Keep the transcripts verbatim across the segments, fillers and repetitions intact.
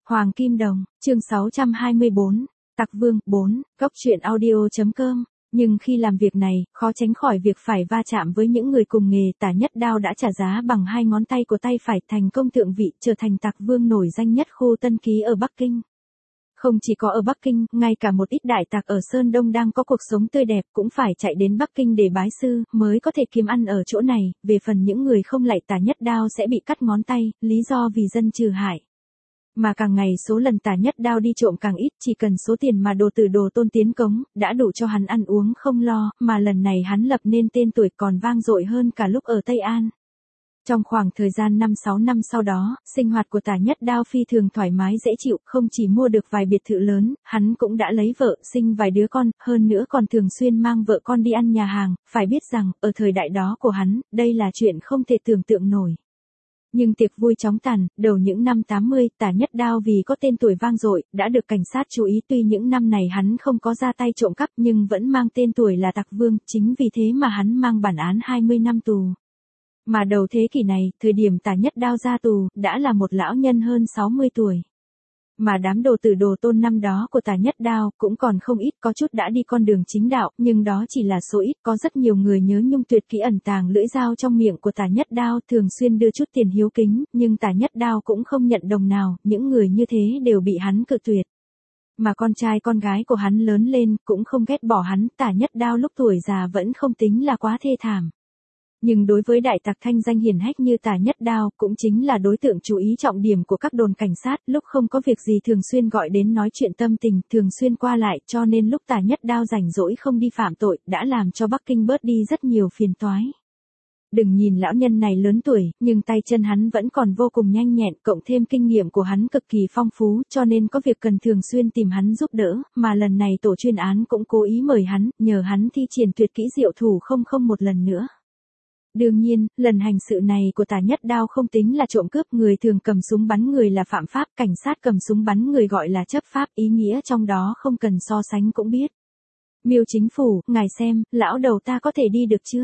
Hoàng Kim Đồng, chương sáu trăm hai mươi bốn, Tặc Vương, bốn, góc truyện audio.com. Nhưng khi làm việc này, khó tránh khỏi việc phải va chạm với những người cùng nghề. Tả Nhất Đao đã trả giá bằng hai ngón tay của tay phải, thành công thượng vị, trở thành Tặc Vương nổi danh nhất khu Tân Ký ở Bắc Kinh. Không chỉ có ở Bắc Kinh, ngay cả một ít đại tặc ở Sơn Đông đang có cuộc sống tươi đẹp cũng phải chạy đến Bắc Kinh để bái sư, mới có thể kiếm ăn ở chỗ này. Về phần những người không lạy Tả Nhất Đao sẽ bị cắt ngón tay, lý do vì dân trừ hại. Mà càng ngày số lần Tả Nhất Đao đi trộm càng ít, chỉ cần số tiền mà Đồ Tử Đồ Tôn tiến cống, đã đủ cho hắn ăn uống không lo, mà lần này hắn lập nên tên tuổi còn vang dội hơn cả lúc ở Tây An. Trong khoảng thời gian năm sáu năm sau đó, sinh hoạt của Tả Nhất Đao phi thường thoải mái dễ chịu, không chỉ mua được vài biệt thự lớn, hắn cũng đã lấy vợ, sinh vài đứa con, hơn nữa còn thường xuyên mang vợ con đi ăn nhà hàng. Phải biết rằng, ở thời đại đó của hắn, đây là chuyện không thể tưởng tượng nổi. Nhưng tiệc vui chóng tàn, đầu những năm tám mươi, Tả Nhất Đao vì có tên tuổi vang dội, đã được cảnh sát chú ý. Tuy những năm này hắn không có ra tay trộm cắp nhưng vẫn mang tên tuổi là Tặc Vương, chính vì thế mà hắn mang bản án hai mươi năm tù. Mà đầu thế kỷ này, thời điểm Tả Nhất Đao ra tù, đã là một lão nhân hơn sáu mươi tuổi. Mà đám Đồ Tử Đồ Tôn năm đó của Tả Nhất Đao cũng còn không ít, có chút đã đi con đường chính đạo, nhưng đó chỉ là số ít. Có rất nhiều người nhớ nhung tuyệt kỹ ẩn tàng lưỡi dao trong miệng của Tả Nhất Đao, thường xuyên đưa chút tiền hiếu kính, nhưng Tả Nhất Đao cũng không nhận đồng nào, những người như thế đều bị hắn cự tuyệt. Mà con trai con gái của hắn lớn lên, cũng không ghét bỏ hắn. Tả Nhất Đao lúc tuổi già vẫn không tính là quá thê thảm. Nhưng đối với đại tặc thanh danh hiển hách như Tả Nhất Đao, cũng chính là đối tượng chú ý trọng điểm của các đồn cảnh sát, lúc không có việc gì thường xuyên gọi đến nói chuyện tâm tình, thường xuyên qua lại, cho nên lúc Tả Nhất Đao rảnh rỗi không đi phạm tội, đã làm cho Bắc Kinh bớt đi rất nhiều phiền toái. Đừng nhìn lão nhân này lớn tuổi, nhưng tay chân hắn vẫn còn vô cùng nhanh nhẹn, cộng thêm kinh nghiệm của hắn cực kỳ phong phú, cho nên có việc cần thường xuyên tìm hắn giúp đỡ, mà lần này tổ chuyên án cũng cố ý mời hắn, nhờ hắn thi triển tuyệt kỹ diệu thủ không không một lần nữa. Đương nhiên, lần hành sự này của Tả Nhất Đao không tính là trộm cướp, người thường cầm súng bắn người là phạm pháp, cảnh sát cầm súng bắn người gọi là chấp pháp, ý nghĩa trong đó không cần so sánh cũng biết. Miêu Chính Phủ, ngài xem, lão đầu ta có thể đi được chưa?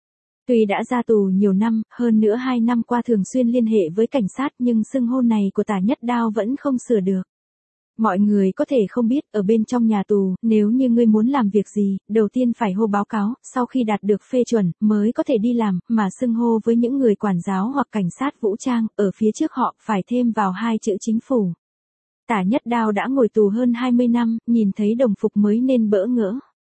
Tuy đã ra tù nhiều năm, hơn nữa hai năm qua thường xuyên liên hệ với cảnh sát, nhưng xưng hô này của Tả Nhất Đao vẫn không sửa được. Mọi người có thể không biết, ở bên trong nhà tù, nếu như ngươi muốn làm việc gì, đầu tiên phải hô báo cáo, sau khi đạt được phê chuẩn, mới có thể đi làm, mà xưng hô với những người quản giáo hoặc cảnh sát vũ trang, ở phía trước họ, phải thêm vào hai chữ chính phủ. Tả Nhất Đao đã ngồi tù hơn hai mươi năm, nhìn thấy đồng phục mới nên bỡ ngỡ.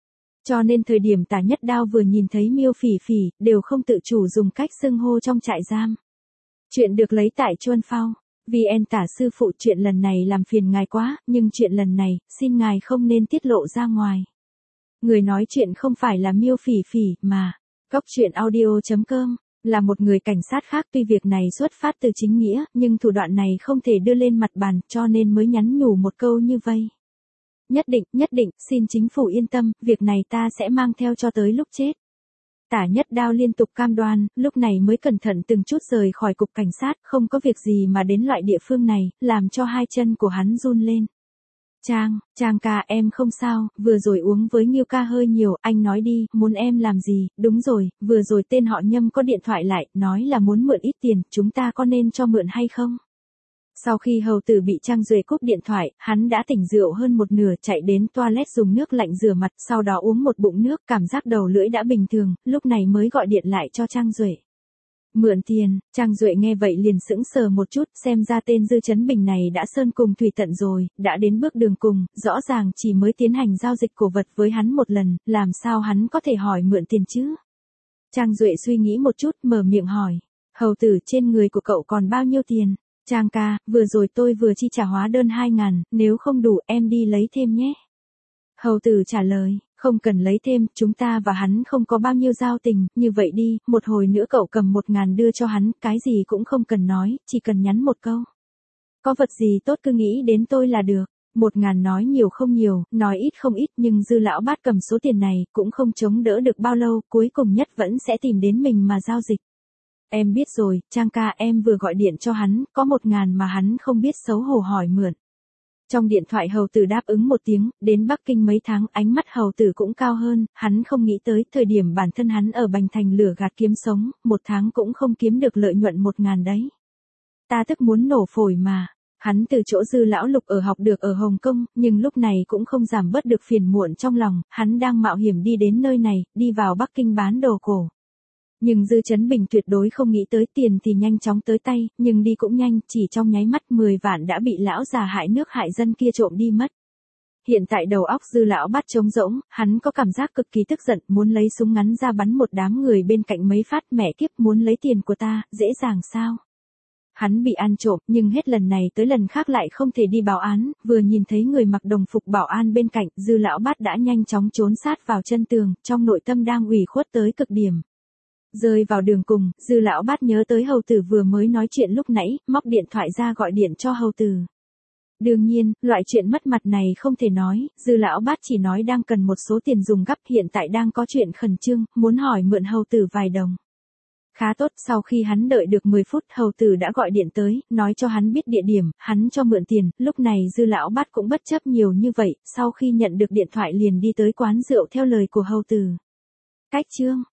Cho nên thời điểm Tả Nhất Đao vừa nhìn thấy Miêu Phỉ Phỉ, đều không tự chủ dùng cách xưng hô trong trại giam. Chuyện được lấy tại Chuân Phao. vê en Tả sư phụ, chuyện lần này làm phiền ngài quá, nhưng chuyện lần này, xin ngài không nên tiết lộ ra ngoài. Người nói chuyện không phải là Miêu Phỉ Phỉ, mà góc truyện audio.com, là một người cảnh sát khác. Tuy việc này xuất phát từ chính nghĩa, nhưng thủ đoạn này không thể đưa lên mặt bàn, cho nên mới nhắn nhủ một câu như vây. Nhất định, nhất định, xin chính phủ yên tâm, việc này ta sẽ mang theo cho tới lúc chết. Tả Nhất Đao liên tục cam đoan, lúc này mới cẩn thận từng chút rời khỏi cục cảnh sát, không có việc gì mà đến loại địa phương này, làm cho hai chân của hắn run lên. Trang, Trang ca, em không sao, vừa rồi uống với Nghiêu ca hơi nhiều, anh nói đi, muốn em làm gì? Đúng rồi, vừa rồi tên họ Nhâm có điện thoại lại, nói là muốn mượn ít tiền, chúng ta có nên cho mượn hay không? Sau khi hầu tử bị Trang Duệ cúp điện thoại, hắn đã tỉnh rượu hơn một nửa, chạy đến toilet dùng nước lạnh rửa mặt, sau đó uống một bụng nước, cảm giác đầu lưỡi đã bình thường, lúc này mới gọi điện lại cho Trang Duệ. Mượn tiền, Trang Duệ nghe vậy liền sững sờ một chút, xem ra tên Dư Chấn Bình này đã sơn cùng thủy tận rồi, đã đến bước đường cùng, rõ ràng chỉ mới tiến hành giao dịch cổ vật với hắn một lần, làm sao hắn có thể hỏi mượn tiền chứ? Trang Duệ suy nghĩ một chút, mở miệng hỏi, hầu tử, trên người của cậu còn bao nhiêu tiền? Trang ca, vừa rồi tôi vừa chi trả hóa đơn hai ngàn, nếu không đủ em đi lấy thêm nhé. Hầu tử trả lời, không cần lấy thêm, chúng ta và hắn không có bao nhiêu giao tình, như vậy đi, một hồi nữa cậu cầm một ngàn đưa cho hắn, cái gì cũng không cần nói, chỉ cần nhắn một câu. Có vật gì tốt cứ nghĩ đến tôi là được. Một ngàn nói nhiều không nhiều, nói ít không ít, nhưng Dư lão bát cầm số tiền này, cũng không chống đỡ được bao lâu, cuối cùng nhất vẫn sẽ tìm đến mình mà giao dịch. Em biết rồi, Trang ca, em vừa gọi điện cho hắn, có một ngàn mà hắn không biết xấu hổ hỏi mượn. Trong điện thoại hầu tử đáp ứng một tiếng, đến Bắc Kinh mấy tháng, ánh mắt hầu tử cũng cao hơn, hắn không nghĩ tới, thời điểm bản thân hắn ở Bành Thành lửa gạt kiếm sống, một tháng cũng không kiếm được lợi nhuận một ngàn đấy. Ta tức muốn nổ phổi mà. Hắn từ chỗ Dư lão lục ở học được ở Hồng Kông, nhưng lúc này cũng không giảm bớt được phiền muộn trong lòng, hắn đang mạo hiểm đi đến nơi này, đi vào Bắc Kinh bán đồ cổ. Nhưng Dư Chấn Bình tuyệt đối không nghĩ tới tiền thì nhanh chóng tới tay, nhưng đi cũng nhanh, chỉ trong nháy mắt mười vạn đã bị lão già hại nước hại dân kia trộm đi mất. Hiện tại đầu óc Dư lão bát trống rỗng, hắn có cảm giác cực kỳ tức giận, muốn lấy súng ngắn ra bắn một đám người bên cạnh mấy phát, mẹ kiếp, muốn lấy tiền của ta, dễ dàng sao? Hắn bị ăn trộm, nhưng hết lần này tới lần khác lại không thể đi báo án, vừa nhìn thấy người mặc đồng phục bảo an bên cạnh, Dư lão bát đã nhanh chóng trốn sát vào chân tường, trong nội tâm đang ủy khuất tới cực điểm. Rơi vào đường cùng, Dư lão bát nhớ tới hầu tử vừa mới nói chuyện lúc nãy, móc điện thoại ra gọi điện cho hầu tử. Đương nhiên, loại chuyện mất mặt này không thể nói, Dư lão bát chỉ nói đang cần một số tiền dùng gấp, hiện tại đang có chuyện khẩn trương, muốn hỏi mượn hầu tử vài đồng. Khá tốt, sau khi hắn đợi được mười phút, hầu tử đã gọi điện tới, nói cho hắn biết địa điểm, hắn cho mượn tiền, lúc này Dư lão bát cũng bất chấp nhiều như vậy, sau khi nhận được điện thoại liền đi tới quán rượu theo lời của hầu tử. Cách chương